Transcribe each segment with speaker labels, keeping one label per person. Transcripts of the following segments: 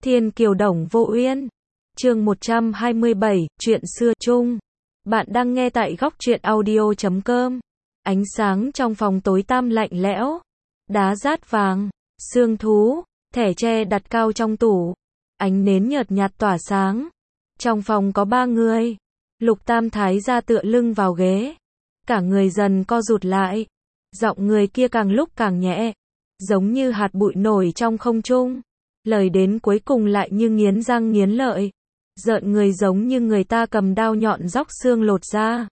Speaker 1: Thiên Kiều Đồng Vô Uyên. Chương 127, chuyện xưa chung. Bạn đang nghe tại góc truyện audio.com. Ánh sáng trong phòng tối tăm lạnh lẽo. Đá rát vàng, xương thú, thẻ tre đặt cao trong tủ. Ánh nến nhợt nhạt tỏa sáng. Trong phòng có 3 người. Lục Tam Thái gia tựa lưng vào ghế. Cả người dần co rụt lại. Giọng người kia càng lúc càng nhẹ. Giống như hạt bụi nổi trong không trung. Lời đến cuối cùng lại như nghiến răng nghiến lợi. Rợn người giống như người ta cầm đao nhọn róc xương lột ra.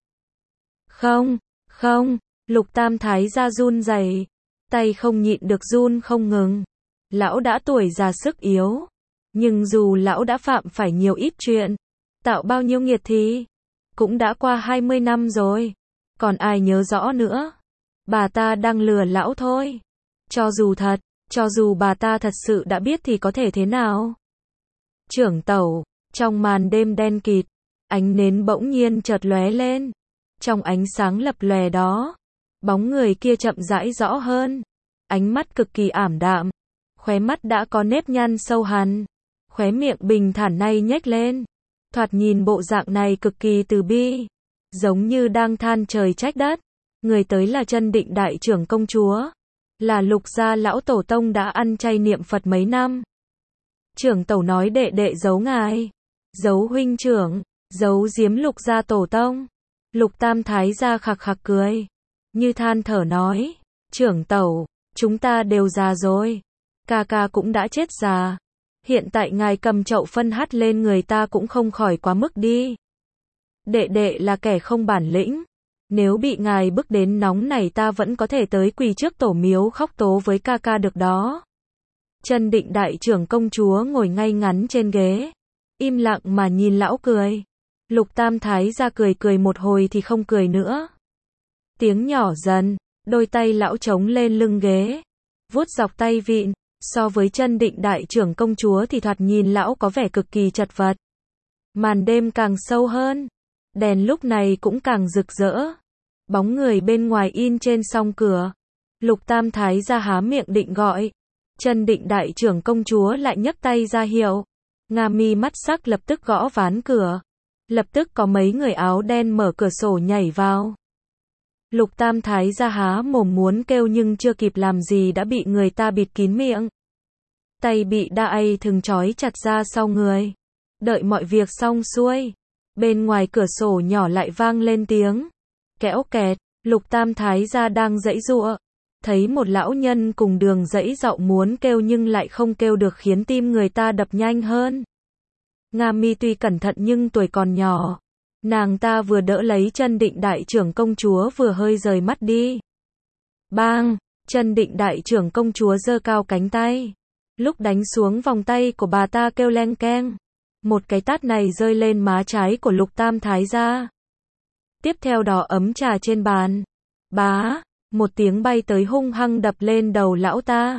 Speaker 1: Không, Lục Tam Thái gia run rẩy, tay không nhịn được run không ngừng. Lão đã tuổi già sức yếu. Nhưng dù lão đã phạm phải nhiều ít chuyện, tạo bao nhiêu nghiệt thì cũng đã qua 20 năm rồi. Còn ai nhớ rõ nữa. Bà ta đang lừa lão thôi. Cho dù bà ta thật sự đã biết thì có thể thế nào? Trưởng tẩu, trong màn đêm đen kịt, ánh nến bỗng nhiên chợt lóe lên. Trong ánh sáng lập lòe đó, bóng người kia chậm rãi rõ hơn. Ánh mắt cực kỳ ảm đạm, khóe mắt đã có nếp nhăn sâu hằn, khóe miệng bình thản nay nhếch lên. Thoạt nhìn bộ dạng này cực kỳ từ bi, giống như đang than trời trách đất. Người tới là Chân Định đại trưởng công chúa, là Lục gia lão tổ tông đã ăn chay niệm Phật mấy năm. Trưởng tẩu nói đệ đệ giấu ngài, giấu huynh trưởng, giấu giếm Lục gia tổ tông. Lục Tam Thái gia khặc khặc cười, như than thở nói, trưởng tẩu, chúng ta đều già rồi, ca ca cũng đã chết già. Hiện tại ngài cầm chậu phân hắt lên người ta cũng không khỏi quá mức đi. Đệ đệ là kẻ không bản lĩnh. Nếu bị ngài bức đến nóng này ta vẫn có thể tới quỳ trước tổ miếu khóc tố với ca ca được đó. Chân Định đại trưởng công chúa ngồi ngay ngắn trên ghế, im lặng mà nhìn lão cười. Lục Tam Thái gia cười một hồi thì không cười nữa. Tiếng nhỏ dần, đôi tay lão chống lên lưng ghế, vuốt dọc tay vịn. So với Chân Định đại trưởng công chúa thì thoạt nhìn lão có vẻ cực kỳ chật vật. Màn đêm càng sâu hơn, đèn lúc này cũng càng rực rỡ. Bóng người bên ngoài in trên song cửa. Lục Tam Thái gia há miệng định gọi, Chân Định đại trưởng công chúa lại nhấc tay ra hiệu. Nga Mi mắt sắc lập tức gõ ván cửa. Lập tức có mấy người áo đen mở cửa sổ nhảy vào. Lục Tam Thái gia há mồm muốn kêu nhưng chưa kịp làm gì đã bị người ta bịt kín miệng. Tay bị đai thừng trói chặt ra sau người. Đợi mọi việc xong xuôi, bên ngoài cửa sổ nhỏ lại vang lên tiếng kéo kẹt. Lục Tam Thái gia đang giãy giụa, thấy một lão nhân cùng đường giãy giọng muốn kêu nhưng lại không kêu được khiến tim người ta đập nhanh hơn. Nga Mi tuy cẩn thận nhưng tuổi còn nhỏ. Nàng ta vừa đỡ lấy Chân Định đại trưởng công chúa vừa hơi rời mắt đi. Bang! Chân Định đại trưởng công chúa giơ cao cánh tay. Lúc đánh xuống vòng tay của bà ta kêu leng keng. Một cái tát này rơi lên má trái của Lục Tam Thái gia. Tiếp theo đó ấm trà trên bàn. Bá! Một tiếng bay tới hung hăng đập lên đầu lão ta.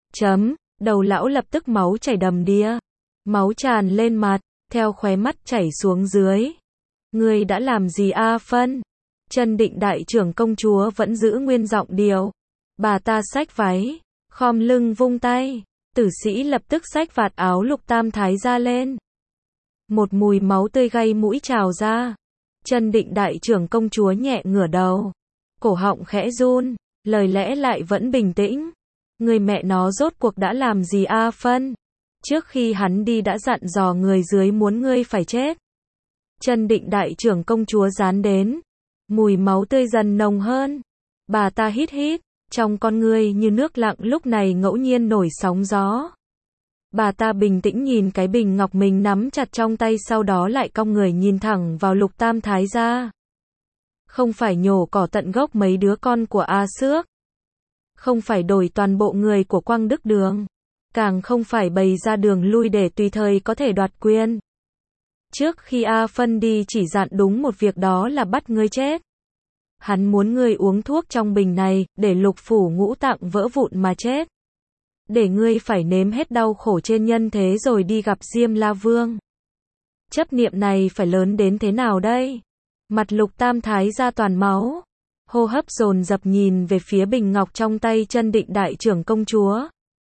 Speaker 1: Đầu lão lập tức máu chảy đầm đìa. Máu tràn lên mặt, theo khóe mắt chảy xuống dưới. Ngươi đã làm gì a Phân? Chân Định đại trưởng công chúa vẫn giữ nguyên giọng điệu. Bà ta xách váy, khom lưng vung tay. Tử sĩ lập tức xách vạt áo Lục Tam Thái gia lên. Một mùi máu tươi gây mũi trào ra. Chân Định đại trưởng công chúa nhẹ ngửa đầu. Cổ họng khẽ run, lời lẽ lại vẫn bình tĩnh. Người mẹ nó rốt cuộc đã làm gì a Phân? Trước khi hắn đi đã dặn dò người dưới muốn ngươi phải chết. Chân Định đại trưởng công chúa dán đến. Mùi máu tươi dần nồng hơn. Bà ta hít, trong con ngươi như nước lặng lúc này ngẫu nhiên nổi sóng gió. Bà ta bình tĩnh nhìn cái bình ngọc mình nắm chặt trong tay, sau đó lại cong người nhìn thẳng vào Lục Tam Thái gia. Không phải nhổ cỏ tận gốc mấy đứa con của A Xước. Không phải đổi toàn bộ người của Quang Đức Đường. Càng không phải bày ra đường lui để tùy thời có thể đoạt quyền. Trước khi A Phân đi chỉ dặn đúng một việc, đó là bắt ngươi chết. Hắn muốn ngươi uống thuốc trong bình này, để lục phủ ngũ tạng vỡ vụn mà chết. Để ngươi phải nếm hết đau khổ trên nhân thế rồi đi gặp Diêm La Vương. Chấp niệm này phải lớn đến thế nào đây? Mặt Lục Tam Thái gia toàn máu. Hô hấp dồn dập nhìn về phía bình ngọc trong tay Chân Định đại trưởng công chúa.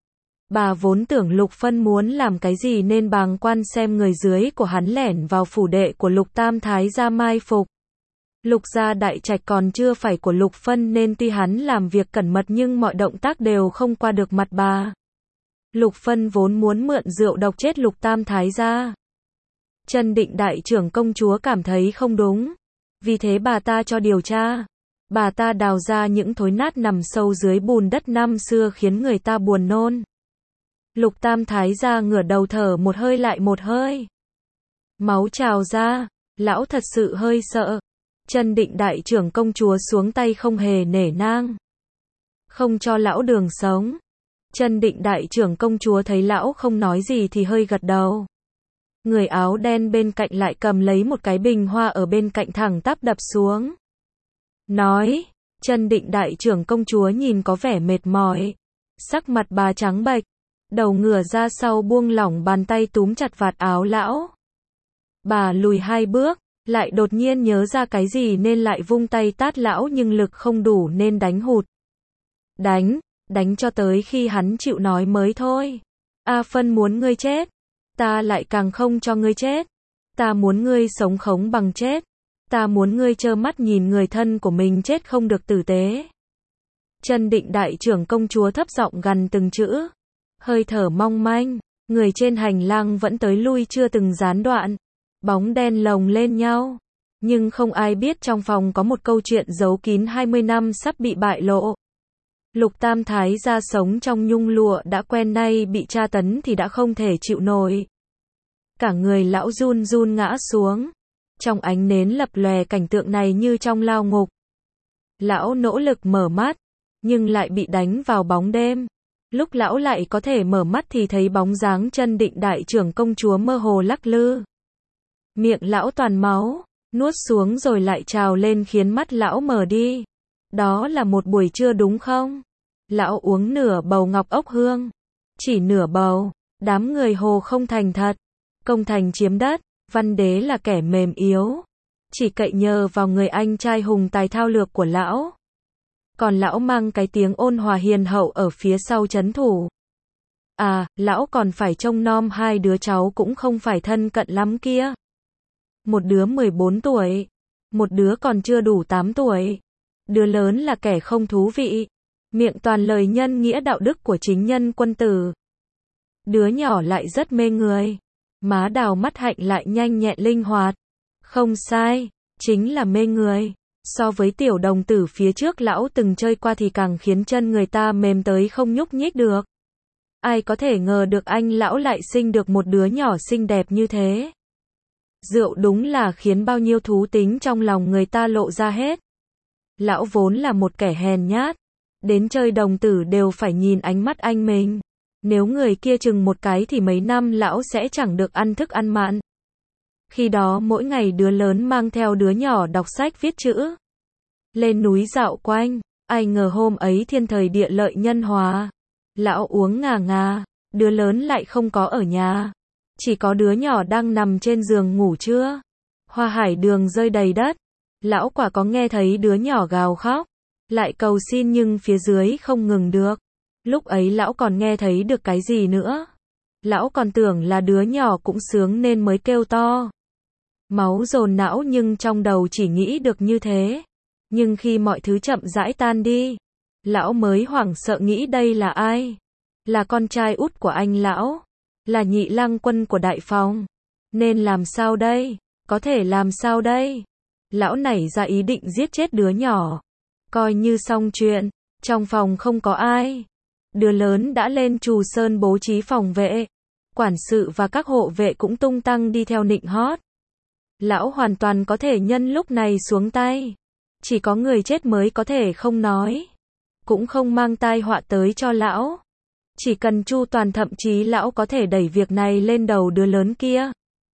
Speaker 1: Bà vốn tưởng Lục Phân muốn làm cái gì nên bàng quan xem người dưới của hắn lẻn vào phủ đệ của Lục Tam Thái gia mai phục. Lục gia đại trạch còn chưa phải của Lục Phân nên tuy hắn làm việc cẩn mật nhưng mọi động tác đều không qua được mặt bà. Lục Phân vốn muốn mượn rượu độc chết Lục Tam Thái gia. Chân Định đại trưởng công chúa cảm thấy không đúng. Vì thế bà ta cho điều tra. Bà ta đào ra những thối nát nằm sâu dưới bùn đất năm xưa khiến người ta buồn nôn. Lục Tam Thái gia ngửa đầu thở một hơi lại một hơi. Máu trào ra, lão thật sự hơi sợ. Chân Định đại trưởng công chúa xuống tay không hề nể nang. Không cho lão đường sống. Chân Định đại trưởng công chúa thấy lão không nói gì thì hơi gật đầu. Người áo đen bên cạnh lại cầm lấy một cái bình hoa ở bên cạnh thẳng tắp đập xuống. Nói, Chân Định đại trưởng công chúa nhìn có vẻ mệt mỏi. Sắc mặt bà trắng bệch. Đầu ngửa ra sau buông lỏng bàn tay túm chặt vạt áo lão. Bà lùi 2 bước, lại đột nhiên nhớ ra cái gì nên lại vung tay tát lão nhưng lực không đủ nên đánh hụt. Đánh cho tới khi hắn chịu nói mới thôi. A Phân muốn ngươi chết. Ta lại càng không cho ngươi chết. Ta muốn ngươi sống khống bằng chết. Ta muốn ngươi trơ mắt nhìn người thân của mình chết không được tử tế. Chân Định đại trưởng công chúa thấp giọng gằn từng chữ. Hơi thở mong manh, người trên hành lang vẫn tới lui chưa từng gián đoạn. Bóng đen lồng lên nhau. Nhưng không ai biết trong phòng có một câu chuyện giấu kín 20 năm sắp bị bại lộ. Lục Tam Thái gia sống trong nhung lụa đã quen, nay bị tra tấn thì đã không thể chịu nổi. Cả người lão run run ngã xuống. Trong ánh nến lập lòe cảnh tượng này như trong lao ngục. Lão nỗ lực mở mắt, nhưng lại bị đánh vào bóng đêm. Lúc lão lại có thể mở mắt thì thấy bóng dáng Chân Định đại trưởng công chúa mơ hồ lắc lư. Miệng lão toàn máu, nuốt xuống rồi lại trào lên khiến mắt lão mở đi. Đó là một buổi trưa đúng không? Lão uống nửa bầu ngọc ốc hương. Chỉ nửa bầu, đám người hồ không thành thật. Công thành chiếm đất, Văn Đế là kẻ mềm yếu. Chỉ cậy nhờ vào người anh trai hùng tài thao lược của lão. Còn lão mang cái tiếng ôn hòa hiền hậu ở phía sau trấn thủ. À, lão còn phải trông nom 2 đứa cháu cũng không phải thân cận lắm kia. Một đứa 14 tuổi, một đứa còn chưa đủ 8 tuổi. Đứa lớn là kẻ không thú vị, miệng toàn lời nhân nghĩa đạo đức của chính nhân quân tử. Đứa nhỏ lại rất mê người, má đào mắt hạnh lại nhanh nhẹn linh hoạt. Không sai, chính là mê người. So với tiểu đồng tử phía trước lão từng chơi qua thì càng khiến chân người ta mềm tới không nhúc nhích được. Ai có thể ngờ được anh lão lại sinh được một đứa nhỏ xinh đẹp như thế. Rượu đúng là khiến bao nhiêu thú tính trong lòng người ta lộ ra hết. Lão vốn là một kẻ hèn nhát. Đến chơi đồng tử đều phải nhìn ánh mắt anh mình. Nếu người kia chừng một cái thì mấy năm lão sẽ chẳng được ăn thức ăn mặn. Khi đó mỗi ngày đứa lớn mang theo đứa nhỏ đọc sách viết chữ. Lên núi dạo quanh, ai ngờ hôm ấy thiên thời địa lợi nhân hòa. Lão uống ngà ngà, đứa lớn lại không có ở nhà. Chỉ có đứa nhỏ đang nằm trên giường ngủ trưa. Hoa hải đường rơi đầy đất. Lão quả có nghe thấy đứa nhỏ gào khóc. Lại cầu xin nhưng phía dưới không ngừng được. Lúc ấy lão còn nghe thấy được cái gì nữa. Lão còn tưởng là đứa nhỏ cũng sướng nên mới kêu to. Máu dồn não nhưng trong đầu chỉ nghĩ được như thế. Nhưng khi mọi thứ chậm rãi tan đi, lão mới hoảng sợ nghĩ đây là ai? Là con trai út của anh lão, là nhị lang quân của đại phòng. Nên làm sao đây? Có thể làm sao đây? Lão nảy ra ý định giết chết đứa nhỏ. Coi như xong chuyện, trong phòng không có ai. Đứa lớn đã lên Trù Sơn bố trí phòng vệ. Quản sự và các hộ vệ cũng tung tăng đi theo nịnh hót. Lão hoàn toàn có thể nhân lúc này xuống tay. Chỉ có người chết mới có thể không nói. Cũng không mang tai họa tới cho lão. Chỉ cần chu toàn, thậm chí lão có thể đẩy việc này lên đầu đứa lớn kia.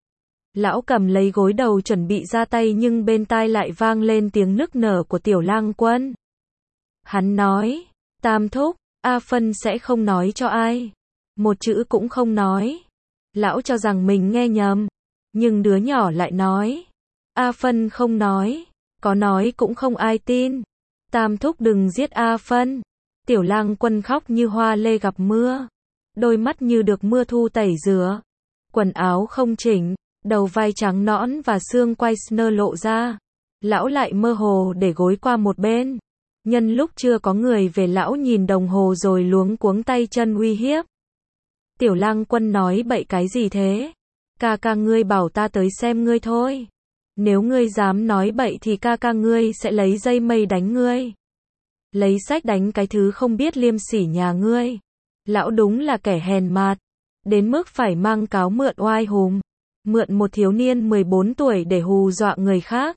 Speaker 1: Lão cầm lấy gối đầu chuẩn bị ra tay nhưng bên tai lại vang lên tiếng nức nở của Tiểu Lang Quân. Hắn nói, Tam thúc, A Phân sẽ không nói cho ai. Một chữ cũng không nói. Lão cho rằng mình nghe nhầm. Nhưng đứa nhỏ lại nói, A Phân không nói. Có nói cũng không ai tin. Tam thúc đừng giết A Phân. Tiểu Lang Quân khóc như hoa lê gặp mưa. đôi mắt như được mưa thu tẩy rửa, quần áo không chỉnh, đầu vai trắng nõn và xương quai snơ lộ ra. Lão lại mơ hồ để gối qua một bên. Nhân lúc chưa có người về, lão nhìn đồng hồ rồi luống cuống tay chân uy hiếp. Tiểu Lang Quân nói bậy cái gì thế? Ca ca ngươi bảo ta tới xem ngươi thôi. Nếu ngươi dám nói bậy thì ca ca ngươi sẽ lấy dây mây đánh ngươi. Lấy sách đánh cái thứ không biết liêm sỉ nhà ngươi. Lão đúng là kẻ hèn mạt, đến mức phải mang cáo mượn oai hùm, mượn một thiếu niên 14 tuổi để hù dọa người khác.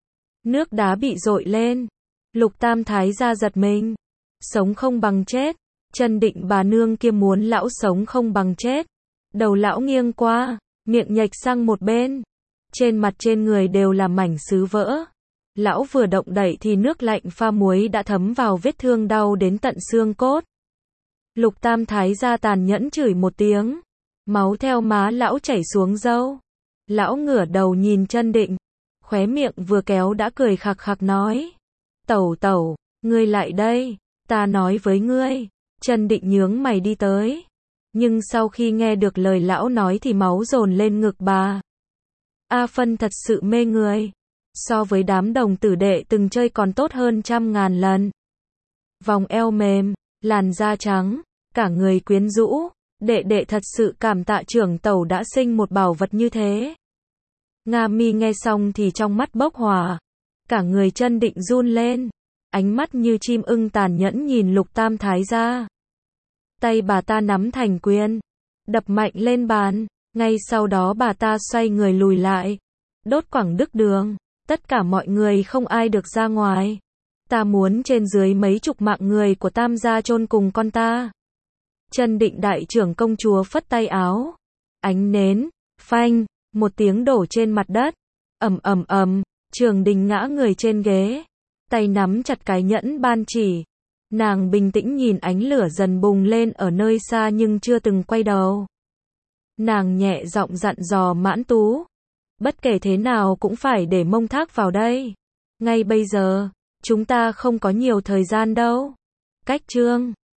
Speaker 1: Nước đá bị dội lên, Lục Tam Thái gia giật mình, sống không bằng chết. Chân Định bà nương kia muốn lão sống không bằng chết. Đầu lão nghiêng qua, miệng nhệch sang một bên, trên mặt trên người đều là mảnh sứ vỡ. Lão vừa động đậy thì nước lạnh pha muối đã thấm vào vết thương đau đến tận xương cốt. Lục Tam Thái gia tàn nhẫn chửi một tiếng, máu theo má lão chảy xuống râu. Lão ngửa đầu nhìn Chân Định, khóe miệng vừa kéo đã cười khặc khặc nói: "Tẩu tẩu, ngươi lại đây, ta nói với ngươi." Chân Định nhướng mày đi tới, nhưng sau khi nghe được lời lão nói thì máu dồn lên ngực bà. A Phân thật sự mê người, so với đám đồng tử đệ từng chơi còn tốt hơn 100.000 lần. Vòng eo mềm, làn da trắng, cả người quyến rũ, đệ đệ thật sự cảm tạ trưởng tẩu đã sinh một bảo vật như thế. Nga Mi nghe xong thì trong mắt bốc hỏa, cả người Chân Định run lên, ánh mắt như chim ưng tàn nhẫn nhìn Lục Tam Thái gia. Tay bà ta nắm thành quyền, đập mạnh lên bàn, ngay sau đó bà ta xoay người lùi lại, đốt quẳng đức đường, tất cả mọi người không ai được ra ngoài. Ta muốn trên dưới mấy chục mạng người của Tam gia chôn cùng con ta. Chân Định đại trưởng công chúa phất tay áo, ánh nến, phanh, một tiếng đổ trên mặt đất, ầm ầm ầm, Trường Đình ngã người trên ghế, tay nắm chặt cái nhẫn ban chỉ. Nàng bình tĩnh nhìn ánh lửa dần bùng lên ở nơi xa nhưng chưa từng quay đầu. Nàng nhẹ giọng dặn dò Mãn Tú, bất kể thế nào cũng phải để Mông Thác vào đây. Ngay bây giờ, chúng ta không có nhiều thời gian đâu. Cách chương